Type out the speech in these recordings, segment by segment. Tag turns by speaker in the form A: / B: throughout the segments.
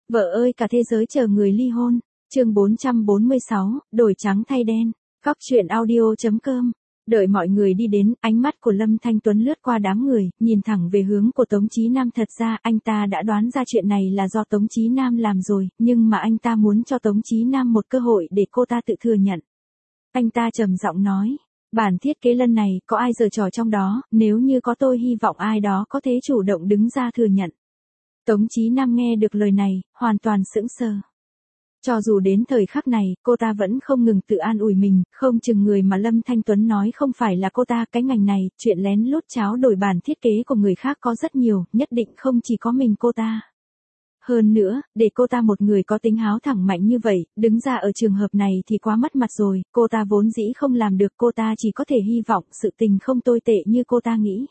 A: Vợ ơi cả thế giới chờ người ly hôn. Chương 446, đổi trắng thay đen. Góc truyện audio.com. Đợi mọi người đi đến, ánh mắt của Lâm Thanh Tuấn lướt qua đám người, nhìn thẳng về hướng của Tống Chí Nam. Thật ra anh ta đã đoán ra chuyện này là do Tống Chí Nam làm rồi, nhưng mà anh ta muốn cho Tống Chí Nam một cơ hội để cô ta tự thừa nhận. Anh ta trầm giọng nói, bản thiết kế lần này có ai giở trò trong đó, nếu như có tôi hy vọng ai đó có thể chủ động đứng ra thừa nhận. Tống Chí Nam nghe được lời này, hoàn toàn sững sờ. Cho dù đến thời khắc này, cô ta vẫn không ngừng tự an ủi mình, không chừng người mà Lâm Thanh Tuấn nói không phải là cô ta. Cái ngành này, chuyện lén lút tráo đổi bản thiết kế của người khác có rất nhiều, nhất định không chỉ có mình cô ta. Hơn nữa, để cô ta một người có tính háo thẳng mạnh như vậy, đứng ra ở trường hợp này thì quá mất mặt rồi, cô ta vốn dĩ không làm được, cô ta chỉ có thể hy vọng sự tình không tồi tệ như cô ta nghĩ.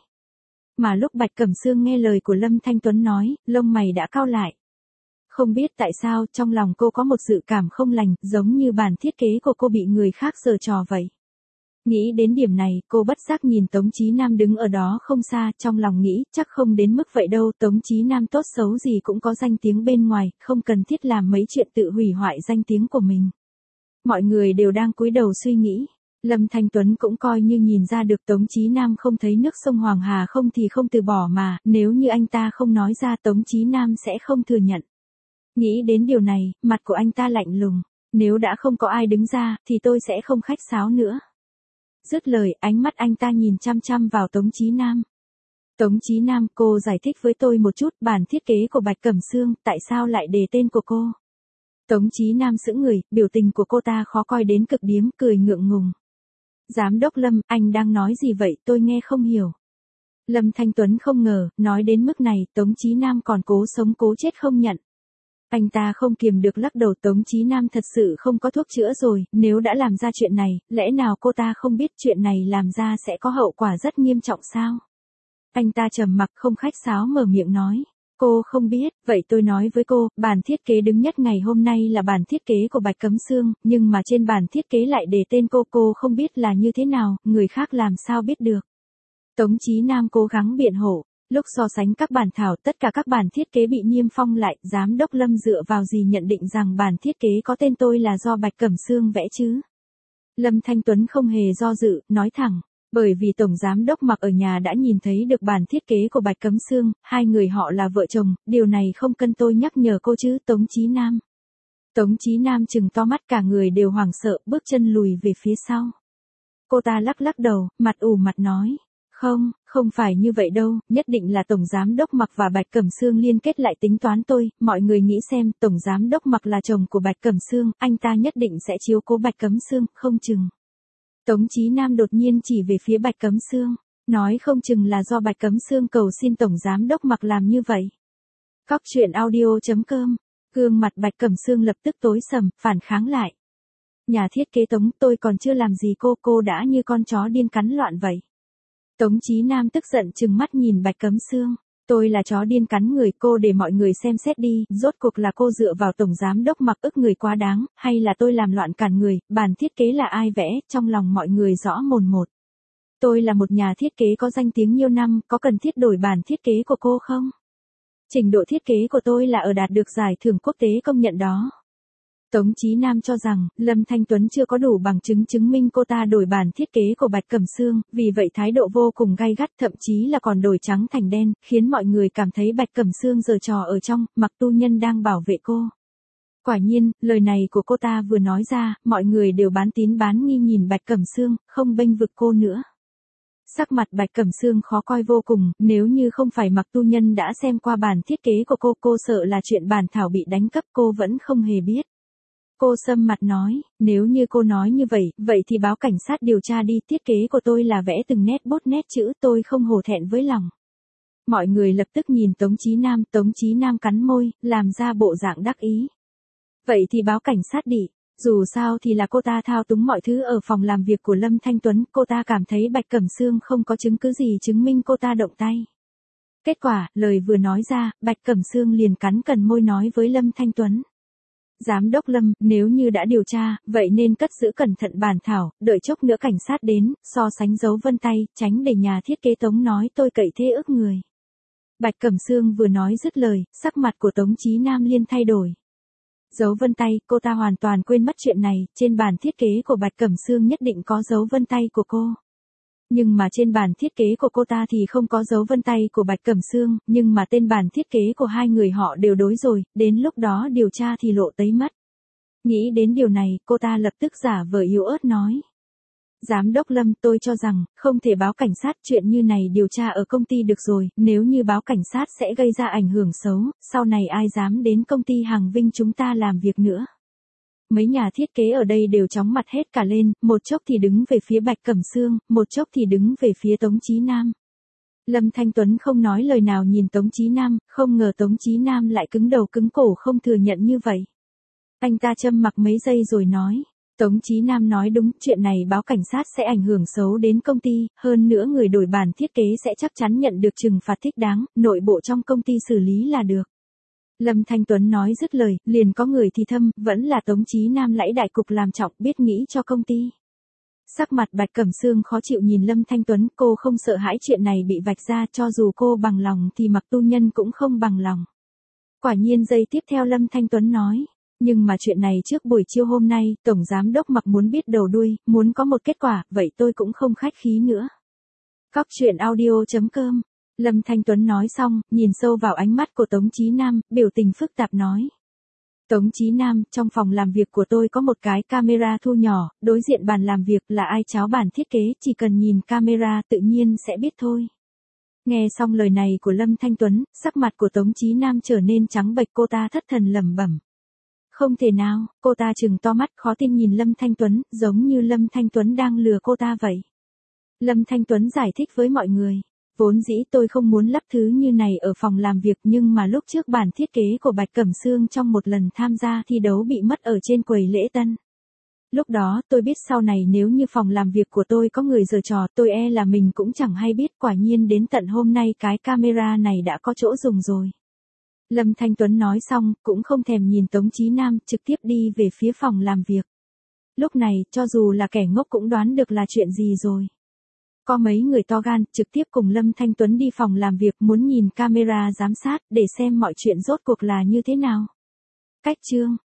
A: Mà lúc Bạch Cẩm Sương nghe lời của Lâm Thanh Tuấn nói, lông mày đã cau lại. Không biết tại sao, trong lòng cô có một dự cảm không lành, giống như bản thiết kế của cô bị người khác giở trò vậy. Nghĩ đến điểm này, cô bất giác nhìn Tống Chí Nam đứng ở đó không xa, trong lòng nghĩ, chắc không đến mức vậy đâu, Tống Chí Nam tốt xấu gì cũng có danh tiếng bên ngoài, không cần thiết làm mấy chuyện tự hủy hoại danh tiếng của mình. Mọi người đều đang cúi đầu suy nghĩ. Lâm Thanh Tuấn cũng coi như nhìn ra được Tống Chí Nam không thấy nước sông Hoàng Hà không thì không từ bỏ mà, nếu như anh ta không nói ra Tống Chí Nam sẽ không thừa nhận. Nghĩ đến điều này, mặt của anh ta lạnh lùng, nếu đã không có ai đứng ra, thì tôi sẽ không khách sáo nữa. Dứt lời, ánh mắt anh ta nhìn chăm chăm vào Tống Chí Nam. Tống Chí Nam, cô giải thích với tôi một chút, bản thiết kế của Bạch Cẩm Sương, tại sao lại đề tên của cô? Tống Chí Nam sững người, biểu tình của cô ta khó coi đến cực điểm, cười ngượng ngùng. Giám đốc Lâm, anh đang nói gì vậy, tôi nghe không hiểu. Lâm Thanh Tuấn không ngờ, nói đến mức này, Tống Chí Nam còn cố sống cố chết không nhận. Anh ta không kiềm được lắc đầu, Tống Chí Nam thật sự không có thuốc chữa rồi, nếu đã làm ra chuyện này, lẽ nào cô ta không biết chuyện này làm ra sẽ có hậu quả rất nghiêm trọng sao? Anh ta trầm mặc không khách sáo mở miệng nói, cô không biết, vậy tôi nói với cô, bản thiết kế đứng nhất ngày hôm nay là bản thiết kế của Bạch Cẩm Sương, nhưng mà trên bản thiết kế lại để tên cô không biết là như thế nào, người khác làm sao biết được. Tống Chí Nam cố gắng biện hộ. Lúc so sánh các bản thảo, tất cả các bản thiết kế bị niêm phong lại, giám đốc Lâm dựa vào gì nhận định rằng bản thiết kế có tên tôi là do Bạch Cẩm Sương vẽ chứ? Lâm Thanh Tuấn không hề do dự, nói thẳng, bởi vì tổng giám đốc Mặc ở nhà đã nhìn thấy được bản thiết kế của Bạch Cẩm Sương, hai người họ là vợ chồng, điều này không cần tôi nhắc nhở cô chứ, Tống Chí Nam. Tống Chí Nam trừng to mắt, cả người đều hoảng sợ, bước chân lùi về phía sau. Cô ta lắc lắc đầu, mặt ủ mặt nói. Không phải như vậy đâu, nhất định là Tổng Giám đốc Mặc và Bạch Cẩm Sương liên kết lại tính toán tôi, mọi người nghĩ xem, Tổng Giám đốc Mặc là chồng của Bạch Cẩm Sương, anh ta nhất định sẽ chiếu cố Bạch Cẩm Sương, không chừng. Tống Chí Nam đột nhiên chỉ về phía Bạch Cẩm Sương, nói không chừng là do Bạch Cẩm Sương cầu xin Tổng Giám đốc Mặc làm như vậy. Góc truyện audio.com, gương mặt Bạch Cẩm Sương lập tức tối sầm, phản kháng lại. Nhà thiết kế Tống, tôi còn chưa làm gì cô đã như con chó điên cắn loạn vậy. Tống Chí Nam tức giận trừng mắt nhìn Bạch Cẩm Sương, tôi là chó điên cắn người, cô để mọi người xem xét đi, rốt cuộc là cô dựa vào Tổng Giám đốc Mặc ức người quá đáng, hay là tôi làm loạn cản người, bản thiết kế là ai vẽ, trong lòng mọi người rõ mồn một. Tôi là một nhà thiết kế có danh tiếng nhiều năm, có cần thiết đổi bản thiết kế của cô không? Trình độ thiết kế của tôi là ở đạt được giải thưởng quốc tế công nhận đó. Tống Chí Nam cho rằng, Lâm Thanh Tuấn chưa có đủ bằng chứng chứng minh cô ta đổi bản thiết kế của Bạch Cẩm Sương, vì vậy thái độ vô cùng gay gắt, thậm chí là còn đổi trắng thành đen, khiến mọi người cảm thấy Bạch Cẩm Sương giở trò ở trong, Mặc tu nhân đang bảo vệ cô. Quả nhiên, lời này của cô ta vừa nói ra, mọi người đều bán tín bán nghi nhìn Bạch Cẩm Sương, không bênh vực cô nữa. Sắc mặt Bạch Cẩm Sương khó coi vô cùng, nếu như không phải Mặc tu nhân đã xem qua bản thiết kế của cô sợ là chuyện bản thảo bị đánh cắp cô vẫn không hề biết. Cô sầm mặt nói, nếu như cô nói như vậy thì báo cảnh sát điều tra đi, thiết kế của tôi là vẽ từng nét bút nét chữ, tôi không hổ thẹn với lòng. Mọi người lập tức nhìn Tống Chí Nam cắn môi, làm ra bộ dạng đắc ý. Vậy thì báo cảnh sát đi, dù sao thì là cô ta thao túng mọi thứ ở phòng làm việc của Lâm Thanh Tuấn, cô ta cảm thấy Bạch Cẩm Sương không có chứng cứ gì chứng minh cô ta động tay. Kết quả, lời vừa nói ra, Bạch Cẩm Sương liền cắn cần môi nói với Lâm Thanh Tuấn. Giám đốc Lâm, nếu như đã điều tra, vậy nên cất giữ cẩn thận bản thảo, đợi chốc nữa cảnh sát đến, so sánh dấu vân tay, tránh để nhà thiết kế Tống nói tôi cậy thế ức người. Bạch Cẩm Sương vừa nói dứt lời, sắc mặt của Tống Chí Nam liền thay đổi. Dấu vân tay, cô ta hoàn toàn quên mất chuyện này, trên bản thiết kế của Bạch Cẩm Sương nhất định có dấu vân tay của cô. Nhưng mà trên bản thiết kế của cô ta thì không có dấu vân tay của Bạch Cẩm Sương, nhưng mà tên bản thiết kế của hai người họ đều đối rồi, đến lúc đó điều tra thì lộ tấy mất. Nghĩ đến điều này, cô ta lập tức giả vờ yếu ớt nói. Giám đốc Lâm, tôi cho rằng, không thể báo cảnh sát, chuyện như này điều tra ở công ty được rồi, nếu như báo cảnh sát sẽ gây ra ảnh hưởng xấu, sau này ai dám đến công ty Hàng Vinh chúng ta làm việc nữa. Mấy nhà thiết kế ở đây đều chóng mặt hết cả lên, một chốc thì đứng về phía Bạch Cẩm Sương, một chốc thì đứng về phía Tống Chí Nam. Lâm Thanh Tuấn không nói lời nào nhìn Tống Chí Nam, không ngờ Tống Chí Nam lại cứng đầu cứng cổ không thừa nhận như vậy. Anh ta châm mặc mấy giây rồi nói. Tống Chí Nam nói đúng, chuyện này báo cảnh sát sẽ ảnh hưởng xấu đến công ty, hơn nữa người đổi bản thiết kế sẽ chắc chắn nhận được trừng phạt thích đáng, nội bộ trong công ty xử lý là được. Lâm Thanh Tuấn nói dứt lời, liền có người thì thầm, vẫn là Tống Chí Nam lãnh đại cục làm trọng, biết nghĩ cho công ty. Sắc mặt Bạch Cẩm Sương khó chịu nhìn Lâm Thanh Tuấn, cô không sợ hãi chuyện này bị vạch ra, cho dù cô bằng lòng thì Mặc Tu Nhân cũng không bằng lòng. Quả nhiên giây tiếp theo Lâm Thanh Tuấn nói. Nhưng mà chuyện này trước buổi chiều hôm nay, Tổng Giám Đốc Mặc muốn biết đầu đuôi, muốn có một kết quả, vậy tôi cũng không khách khí nữa. Cóc truyện audio.com. Lâm Thanh Tuấn nói xong, nhìn sâu vào ánh mắt của Tống Chí Nam, biểu tình phức tạp nói. Tống Chí Nam, trong phòng làm việc của tôi có một cái camera thu nhỏ, đối diện bàn làm việc là ai cháo bản thiết kế, chỉ cần nhìn camera tự nhiên sẽ biết thôi. Nghe xong lời này của Lâm Thanh Tuấn, sắc mặt của Tống Chí Nam trở nên trắng bệch, cô ta thất thần lẩm bẩm. Không thể nào, cô ta trừng to mắt khó tin nhìn Lâm Thanh Tuấn, giống như Lâm Thanh Tuấn đang lừa cô ta vậy. Lâm Thanh Tuấn giải thích với mọi người. Vốn dĩ tôi không muốn lắp thứ như này ở phòng làm việc nhưng mà lúc trước bản thiết kế của Bạch Cẩm Sương trong một lần tham gia thi đấu bị mất ở trên quầy lễ tân. Lúc đó tôi biết sau này nếu như phòng làm việc của tôi có người giở trò tôi e là mình cũng chẳng hay biết, quả nhiên đến tận hôm nay cái camera này đã có chỗ dùng rồi. Lâm Thanh Tuấn nói xong, cũng không thèm nhìn Tống Chí Nam, trực tiếp đi về phía phòng làm việc. Lúc này, cho dù là kẻ ngốc cũng đoán được là chuyện gì rồi. Có mấy người to gan, trực tiếp cùng Lâm Thanh Tuấn đi phòng làm việc muốn nhìn camera giám sát, để xem mọi chuyện rốt cuộc là như thế nào. Cách chương